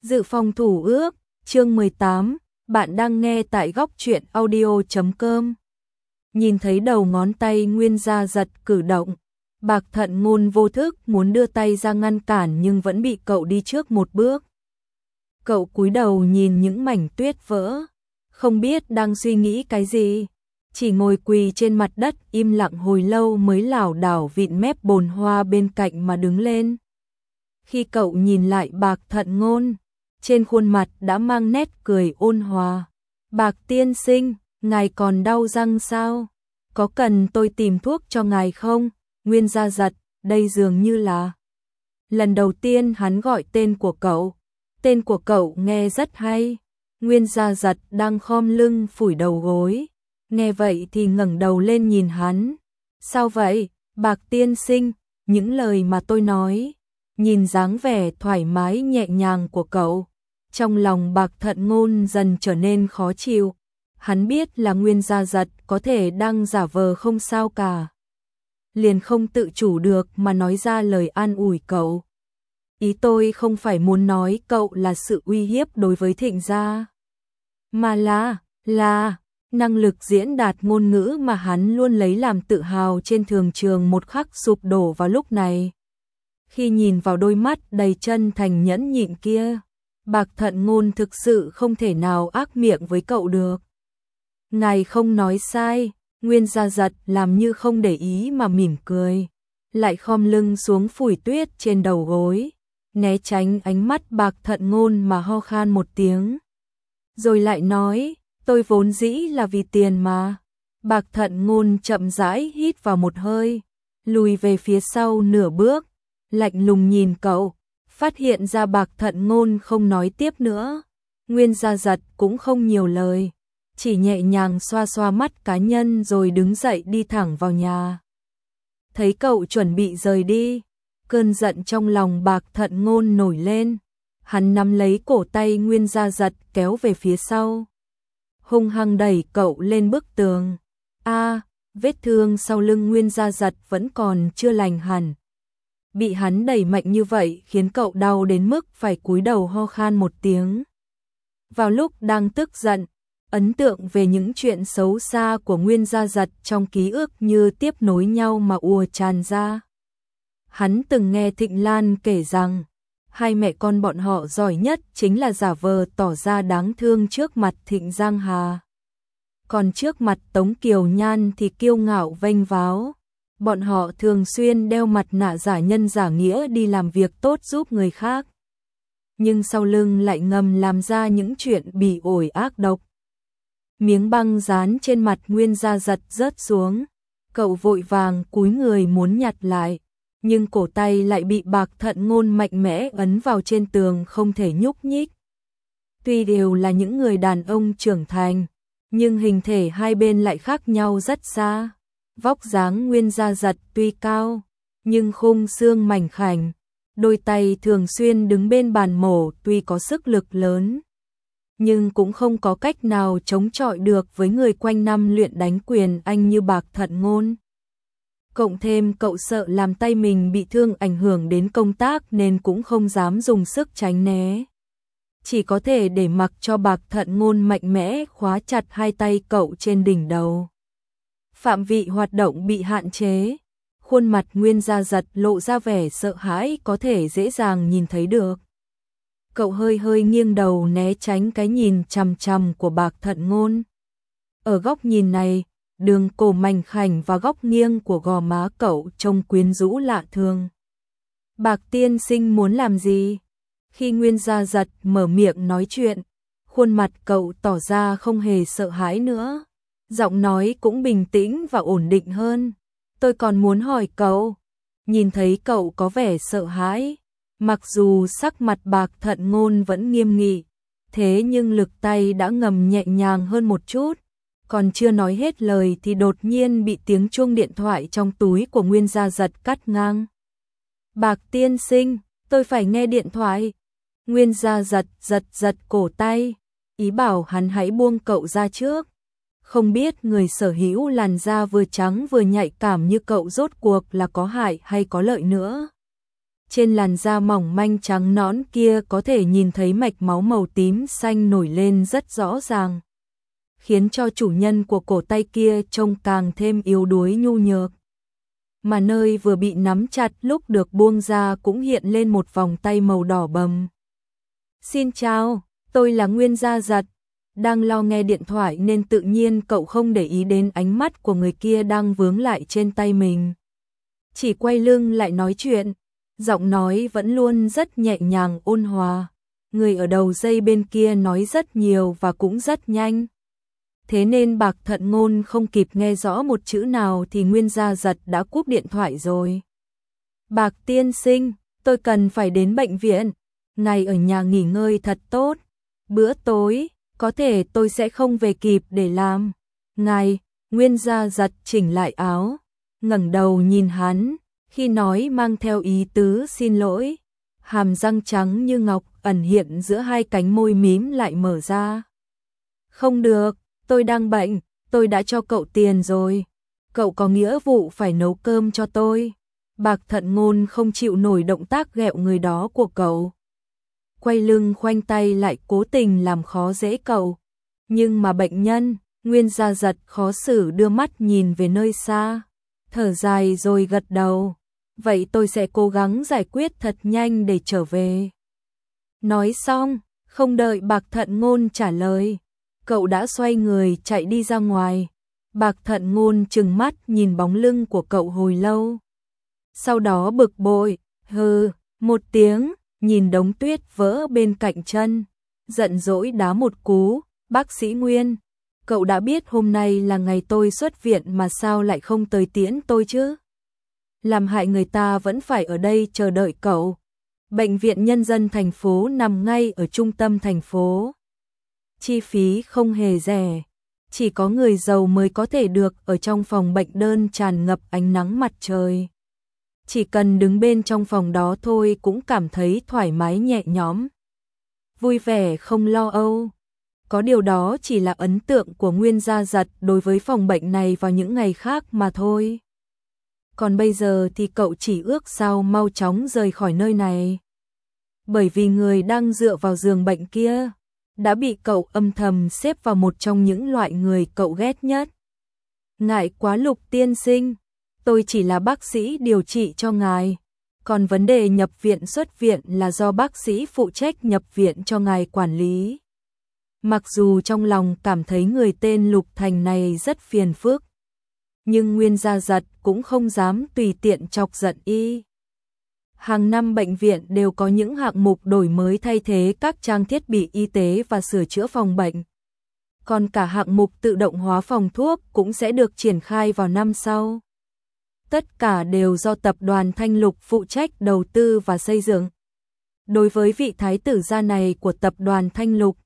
Dự phòng thủ ước, chương 18, bạn đang nghe tại góc truyện audio.com. Nhìn thấy đầu ngón tay Nguyên Gia giật cử động, Bạc Thận Ngôn vô thức muốn đưa tay ra ngăn cản nhưng vẫn bị cậu đi trước một bước. Cậu cúi đầu nhìn những mảnh tuyết vỡ, không biết đang suy nghĩ cái gì, chỉ ngồi quỳ trên mặt đất im lặng hồi lâu mới lảo đảo vịn mép bồn hoa bên cạnh mà đứng lên. Khi cậu nhìn lại Bạc Thận Ngôn, trên khuôn mặt đã mang nét cười ôn hòa. Bạc tiên sinh, ngài còn đau răng sao? Có cần tôi tìm thuốc cho ngài không? Nguyên Gia giật, đây dường như là lần đầu tiên hắn gọi tên của cậu. Tên của cậu nghe rất hay. Nguyên Gia giật đang khom lưng phủi đầu gối. Nghe vậy thì ngẩng đầu lên nhìn hắn. Sao vậy, Bạc tiên sinh, những lời mà tôi nói. Nhìn dáng vẻ thoải mái nhẹ nhàng của cậu, trong lòng Bạc Thận Ngôn dần trở nên khó chịu. Hắn biết là Nguyên Gia giật có thể đang giả vờ không sao cả, liền không tự chủ được mà nói ra lời an ủi cậu. Ý tôi không phải muốn nói cậu là sự uy hiếp đối với Thịnh gia, mà là năng lực diễn đạt ngôn ngữ mà hắn luôn lấy làm tự hào trên thường trường một khắc sụp đổ vào lúc này. Khi nhìn vào đôi mắt đầy chân thành nhẫn nhịn kia, Bạc Thận Ngôn thực sự không thể nào ác miệng với cậu được. Ngài không nói sai, Nguyên Gia giật làm như không để ý mà mỉm cười, lại khom lưng xuống phủi tuyết trên đầu gối, né tránh ánh mắt Bạc Thận Ngôn mà ho khan một tiếng. Rồi lại nói, tôi vốn dĩ là vì tiền mà. Bạc Thận Ngôn chậm rãi hít vào một hơi, lùi về phía sau nửa bước, lạnh lùng nhìn cậu, phát hiện ra Bạc Thận Ngôn không nói tiếp nữa. Nguyên Gia giật cũng không nhiều lời, chỉ nhẹ nhàng xoa xoa mắt cá nhân rồi đứng dậy đi thẳng vào nhà. Thấy cậu chuẩn bị rời đi, cơn giận trong lòng Bạc Thận Ngôn nổi lên, hắn nắm lấy cổ tay Nguyên Gia giật kéo về phía sau, hung hăng đẩy cậu lên bức tường. Vết thương sau lưng Nguyên Gia giật vẫn còn chưa lành hẳn. Bị hắn đẩy mạnh như vậy khiến cậu đau đến mức phải cúi đầu ho khan một tiếng. Vào lúc đang tức giận, ấn tượng về những chuyện xấu xa của Nguyên Gia giật trong ký ức như tiếp nối nhau mà ùa tràn ra. Hắn từng nghe Thịnh Lan kể rằng, hai mẹ con bọn họ giỏi nhất chính là giả vờ tỏ ra đáng thương trước mặt Thịnh Giang Hà. Còn trước mặt Tống Kiều Nhan thì kiêu ngạo vênh váo. Bọn họ thường xuyên đeo mặt nạ giả nhân giả nghĩa đi làm việc tốt giúp người khác, nhưng sau lưng lại ngầm làm ra những chuyện bỉ ổi ác độc. Miếng băng dán trên mặt Nguyên Gia giật rớt xuống, cậu vội vàng cúi người muốn nhặt lại, nhưng cổ tay lại bị Bạc Thận Ngôn mạnh mẽ ấn vào trên tường không thể nhúc nhích. Tuy đều là những người đàn ông trưởng thành, nhưng hình thể hai bên lại khác nhau rất xa. Vóc dáng Nguyên Gia giật tuy cao, nhưng khung xương mảnh khảnh, đôi tay thường xuyên đứng bên bàn mổ tuy có sức lực lớn, nhưng cũng không có cách nào chống chọi được với người quanh năm luyện đánh quyền anh như Bạc Thận Ngôn. Cộng thêm cậu sợ làm tay mình bị thương ảnh hưởng đến công tác nên cũng không dám dùng sức tránh né. Chỉ có thể để mặc cho Bạc Thận Ngôn mạnh mẽ khóa chặt hai tay cậu trên đỉnh đầu. Phạm vị hoạt động bị hạn chế, khuôn mặt Nguyên Gia giật lộ ra vẻ sợ hãi có thể dễ dàng nhìn thấy được. Cậu hơi hơi nghiêng đầu né tránh cái nhìn chằm chằm của Bạc Thận Ngôn. Ở góc nhìn này, đường cổ mảnh khảnh và góc nghiêng của gò má cậu trông quyến rũ lạ thường. Bạc tiên sinh muốn làm gì? Khi Nguyên Gia giật mở miệng nói chuyện, khuôn mặt cậu tỏ ra không hề sợ hãi nữa. Giọng nói cũng bình tĩnh và ổn định hơn. Tôi còn muốn hỏi cậu. Nhìn thấy cậu có vẻ sợ hãi, mặc dù sắc mặt Bạc Thận Ngôn vẫn nghiêm nghị, thế nhưng lực tay đã ngầm nhẹ nhàng hơn một chút. Còn chưa nói hết lời thì đột nhiên bị tiếng chuông điện thoại trong túi của Nguyên Gia giật cắt ngang. Bạc tiên sinh, tôi phải nghe điện thoại. Nguyên Gia giật giật cổ tay, ý bảo hắn hãy buông cậu ra trước. Không biết người sở hữu làn da vừa trắng vừa nhạy cảm như cậu rốt cuộc là có hại hay có lợi nữa. trên làn da mỏng manh trắng nõn kia có thể nhìn thấy mạch máu màu tím xanh nổi lên rất rõ ràng, khiến cho chủ nhân của cổ tay kia trông càng thêm yếu đuối nhu nhược. Mà nơi vừa bị nắm chặt lúc được buông ra cũng hiện lên một vòng tay màu đỏ bầm. Xin chào, tôi là Nguyên Gia Giật. Đang lo nghe điện thoại nên tự nhiên cậu không để ý đến ánh mắt của người kia đang vướng lại trên tay mình. Chỉ quay lưng lại nói chuyện, giọng nói vẫn luôn rất nhẹ nhàng ôn hòa. Người ở đầu dây bên kia nói rất nhiều và cũng rất nhanh. Thế nên Bạc Thận Ngôn không kịp nghe rõ một chữ nào thì Nguyên Gia Giật đã cúp điện thoại rồi. Bạc tiên sinh, tôi cần phải đến bệnh viện. Ngài ở nhà nghỉ ngơi thật tốt. Bữa tối, có thể tôi sẽ không về kịp để làm. Ngài, Nguyên Gia Giật chỉnh lại áo, ngẩng đầu nhìn hắn, khi nói mang theo ý tứ xin lỗi. Hàm răng trắng như ngọc ẩn hiện giữa hai cánh môi mím lại mở ra. Không được, tôi đang bệnh, tôi đã cho cậu tiền rồi. Cậu có nghĩa vụ phải nấu cơm cho tôi. Bạc Thận Ngôn không chịu nổi động tác ghẹo người đó của cậu. Quay lưng khoanh tay lại cố tình làm khó dễ cậu. Nhưng mà bệnh nhân, Nguyên Gia Giật khó xử đưa mắt nhìn về nơi xa. Thở dài rồi gật đầu. Vậy tôi sẽ cố gắng giải quyết thật nhanh để trở về. Nói xong, không đợi Bạc Thận Ngôn trả lời, cậu đã xoay người chạy đi ra ngoài. Bạc Thận Ngôn trừng mắt nhìn bóng lưng của cậu hồi lâu. Sau đó bực bội, hừ, một tiếng, nhìn đống tuyết vỡ bên cạnh chân, giận dỗi đá một cú. Bác sĩ Nguyên, cậu đã biết hôm nay là ngày tôi xuất viện mà sao lại không tới tiễn tôi chứ? Làm hại người ta vẫn phải ở đây chờ đợi cậu. Bệnh viện Nhân dân thành phố nằm ngay ở trung tâm thành phố. Chi phí không hề rẻ, chỉ có người giàu mới có thể được ở trong phòng bệnh đơn tràn ngập ánh nắng mặt trời. Chỉ cần đứng bên trong phòng đó thôi cũng cảm thấy thoải mái nhẹ nhõm, vui vẻ không lo âu. Có điều đó chỉ là ấn tượng của Nguyên Gia Giật đối với phòng bệnh này vào những ngày khác mà thôi. Còn bây giờ thì cậu chỉ ước sao mau chóng rời khỏi nơi này. Bởi vì người đang dựa vào giường bệnh kia đã bị cậu âm thầm xếp vào một trong những loại người cậu ghét nhất. Ngại quá Lục tiên sinh, tôi chỉ là bác sĩ điều trị cho ngài. Còn vấn đề nhập viện xuất viện là do bác sĩ phụ trách nhập viện cho ngài quản lý. Mặc dù trong lòng cảm thấy người tên Lục Thành này rất phiền phức, nhưng Nguyên Gia Giật cũng không dám tùy tiện chọc giận y. Hàng năm bệnh viện đều có những hạng mục đổi mới thay thế các trang thiết bị y tế và sửa chữa phòng bệnh. Còn cả hạng mục tự động hóa phòng thuốc cũng sẽ được triển khai vào năm sau. Tất cả đều do tập đoàn Thanh Lục phụ trách đầu tư và xây dựng. Đối với vị thái tử gia này của tập đoàn Thanh Lục,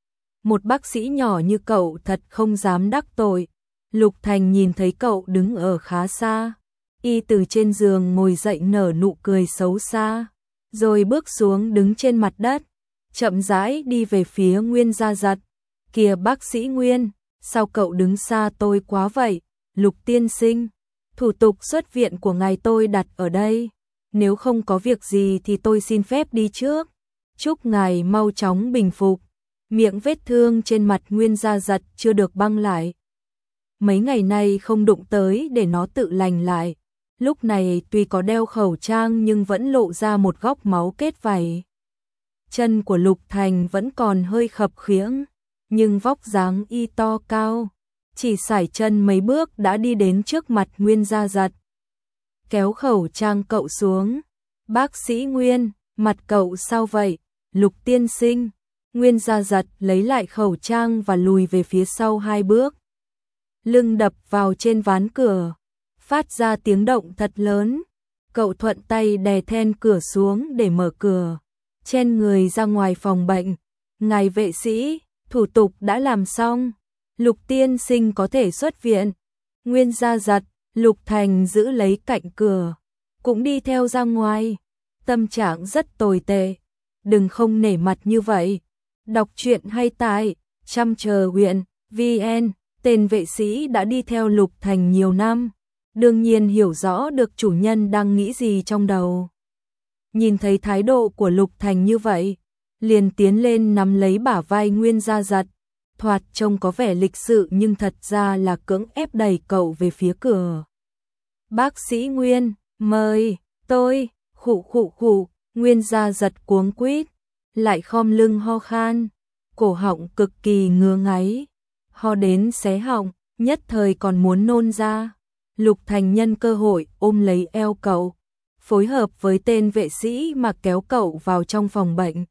một bác sĩ nhỏ như cậu thật không dám đắc tội. Lục Thành nhìn thấy cậu đứng ở khá xa, y từ trên giường ngồi dậy nở nụ cười xấu xa, rồi bước xuống đứng trên mặt đất, chậm rãi đi về phía Nguyên Gia Giật. Kìa bác sĩ Nguyên, sao cậu đứng xa tôi quá vậy? Lục tiên sinh, thủ tục xuất viện của ngài tôi đặt ở đây, nếu không có việc gì thì tôi xin phép đi trước. Chúc ngài mau chóng bình phục. Miệng vết thương trên mặt Nguyên Gia Giật chưa được băng lại. Mấy ngày nay không đụng tới để nó tự lành lại. Lúc này tuy có đeo khẩu trang nhưng vẫn lộ ra một góc máu kết vảy. Chân của Lục Thành vẫn còn hơi khập khiễng, nhưng vóc dáng y to cao, chỉ sải chân mấy bước đã đi đến trước mặt Nguyên Gia Giật. Kéo khẩu trang cậu xuống. Bác sĩ Nguyên, mặt cậu sao vậy? Lục tiên sinh. Nguyên Gia Giật lấy lại khẩu trang và lùi về phía sau 2 bước. Lưng đập vào trên ván cửa, phát ra tiếng động thật lớn. Cậu thuận tay đè then cửa xuống để mở cửa, chen người ra ngoài phòng bệnh. Ngài vệ sĩ, thủ tục đã làm xong, Lục tiên sinh có thể xuất viện. Nguyên Gia Giật, Lục Thành giữ lấy cạnh cửa, cũng đi theo ra ngoài. Tâm trạng rất tồi tệ, đừng không nể mặt như vậy. Đọc truyện hay tại Chăm.chờ.vn. Tên vệ sĩ đã đi theo Lục Thành nhiều năm, đương nhiên hiểu rõ được chủ nhân đang nghĩ gì trong đầu. Nhìn thấy thái độ của Lục Thành như vậy, liền tiến lên nắm lấy bả vai Nguyên Gia Giật, thoạt trông có vẻ lịch sự nhưng thật ra là cưỡng ép đẩy cậu về phía cửa. Bác sĩ Nguyên, mời, tôi, khụ khụ khụ, Nguyên Gia Giật cuống quýt, lại khom lưng ho khan, cổ họng cực kỳ ngứa ngáy, ho đến xé họng, nhất thời còn muốn nôn ra. Lục Thành nhân cơ hội ôm lấy eo cậu, phối hợp với tên vệ sĩ mà kéo cậu vào trong phòng bệnh.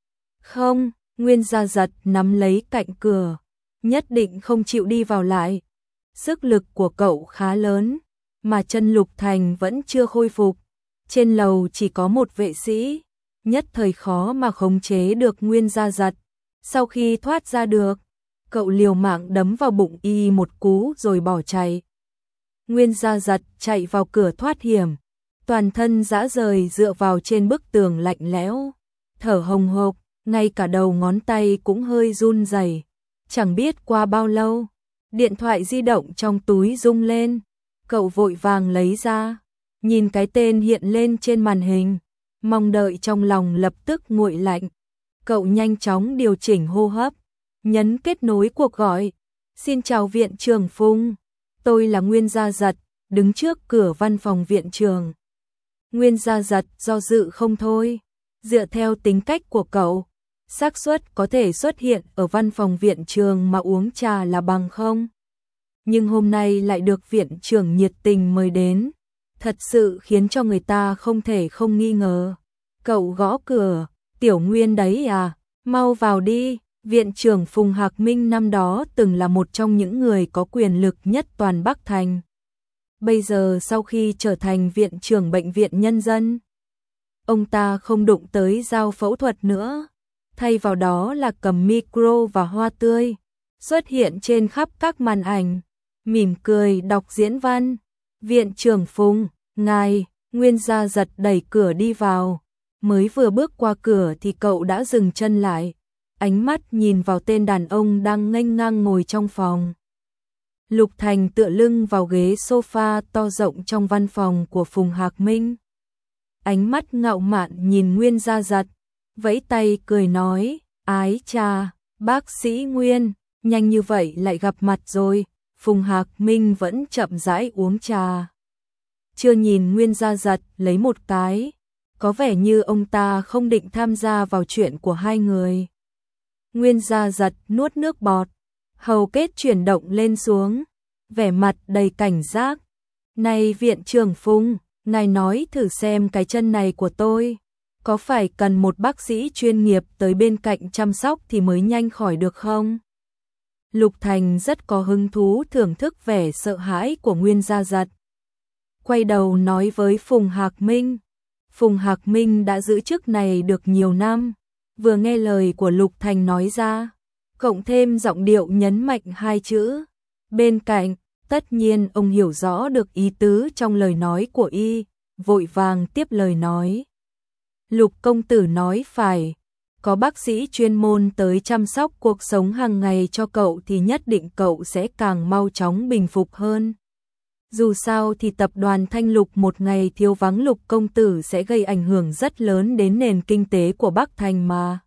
Không, Nguyên Gia Giật nắm lấy cạnh cửa, nhất định không chịu đi vào lại. Sức lực của cậu khá lớn, mà chân Lục Thành vẫn chưa khôi phục. Trên lầu chỉ có một vệ sĩ, nhất thời khó mà khống chế được Nguyên Gia Giật. Sau khi thoát ra được, cậu liều mạng đấm vào bụng y một cú rồi bỏ chạy. Nguyên Gia Giật chạy vào cửa thoát hiểm, toàn thân rã rời dựa vào trên bức tường lạnh lẽo, thở hồng hộc, ngay cả đầu ngón tay cũng hơi run rẩy. Chẳng biết qua bao lâu, điện thoại di động trong túi rung lên, cậu vội vàng lấy ra, nhìn cái tên hiện lên trên màn hình, mong đợi trong lòng lập tức nguội lạnh. Cậu nhanh chóng điều chỉnh hô hấp, nhấn kết nối cuộc gọi. Xin chào Viện trưởng Phùng, tôi là Nguyên Gia Giật, đứng trước cửa văn phòng viện trưởng. Nguyên Gia Giật do dự không thôi, dựa theo tính cách của cậu, xác suất có thể xuất hiện ở văn phòng viện trưởng mà uống trà là bằng không. Nhưng hôm nay lại được viện trưởng nhiệt tình mời đến, thật sự khiến cho người ta không thể không nghi ngờ. Cậu gõ cửa, Tiểu Nguyên đấy à, mau vào đi. Viện trưởng Phùng Hạc Minh năm đó từng là một trong những người có quyền lực nhất toàn Bắc Thành. Bây giờ sau khi trở thành viện trưởng bệnh viện nhân dân, ông ta không đụng tới dao phẫu thuật nữa, thay vào đó là cầm micro và hoa tươi, xuất hiện trên khắp các màn ảnh, mỉm cười đọc diễn văn. Viện trưởng Phùng, ngài. Nguyên Gia Giật đẩy cửa đi vào, mới vừa bước qua cửa thì cậu đã dừng chân lại, ánh mắt nhìn vào tên đàn ông đang nghênh ngang ngồi trong phòng. Lục Thành tựa lưng vào ghế sofa to rộng trong văn phòng của Phùng Hạc Minh. Ánh mắt ngạo mạn nhìn Nguyên Gia Giật, vẫy tay cười nói, ái chà, bác sĩ Nguyên, nhanh như vậy lại gặp mặt rồi. Phùng Hạc Minh vẫn chậm rãi uống trà, chưa nhìn Nguyên Gia Giật lấy một cái, có vẻ như ông ta không định tham gia vào chuyện của hai người. Nguyên Gia Giật nuốt nước bọt, hầu kết chuyển động lên xuống, vẻ mặt đầy cảnh giác. Này viện trưởng Phùng, ngài nói thử xem cái chân này của tôi, có phải cần một bác sĩ chuyên nghiệp tới bên cạnh chăm sóc thì mới nhanh khỏi được không? Lục Thành rất có hứng thú thưởng thức vẻ sợ hãi của Nguyên Gia Giật. Quay đầu nói với Phùng Hạc Minh. Phùng Hạc Minh đã giữ chức này được nhiều năm, vừa nghe lời của Lục Thành nói ra, cộng thêm giọng điệu nhấn mạnh hai chữ bên cạnh, tất nhiên ông hiểu rõ được ý tứ trong lời nói của y, vội vàng tiếp lời nói. Lục công tử nói phải, có bác sĩ chuyên môn tới chăm sóc cuộc sống hàng ngày cho cậu thì nhất định cậu sẽ càng mau chóng bình phục hơn. Dù sao thì tập đoàn Thanh Lục một ngày thiếu vắng Lục công tử sẽ gây ảnh hưởng rất lớn đến nền kinh tế của Bắc Thành mà.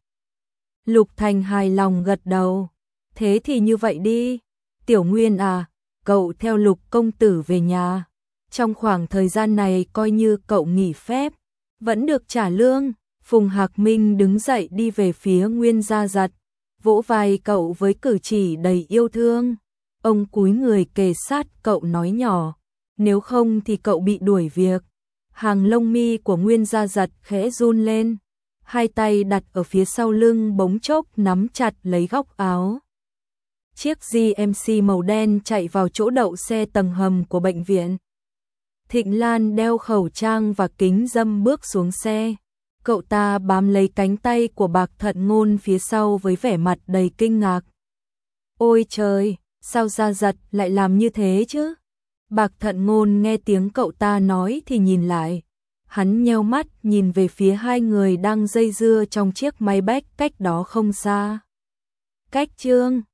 Lục Thành hài lòng gật đầu. Thế thì như vậy đi. Tiểu Nguyên à, cậu theo Lục công tử về nhà. Trong khoảng thời gian này coi như cậu nghỉ phép, vẫn được trả lương. Phùng Hạc Minh đứng dậy đi về phía Nguyên Gia Giật, vỗ vai cậu với cử chỉ đầy yêu thương. Ông cúi người kề sát cậu nói nhỏ, nếu không thì cậu bị đuổi việc. Hàng lông mi của Nguyên Gia Giật khẽ run lên, hai tay đặt ở phía sau lưng bỗng chốc nắm chặt lấy góc áo. Chiếc GMC màu đen chạy vào chỗ đậu xe tầng hầm của bệnh viện. Thịnh Lan đeo khẩu trang và kính râm bước xuống xe. Cậu ta bám lấy cánh tay của Bạc Thận Ngôn phía sau với vẻ mặt đầy kinh ngạc. Ôi trời, sao Gia Giật lại làm như thế chứ? Bạc Thận Ngôn nghe tiếng cậu ta nói thì nhìn lại. Hắn nheo mắt nhìn về phía hai người đang dây dưa trong chiếc Maybach cách đó không xa. Cách Trương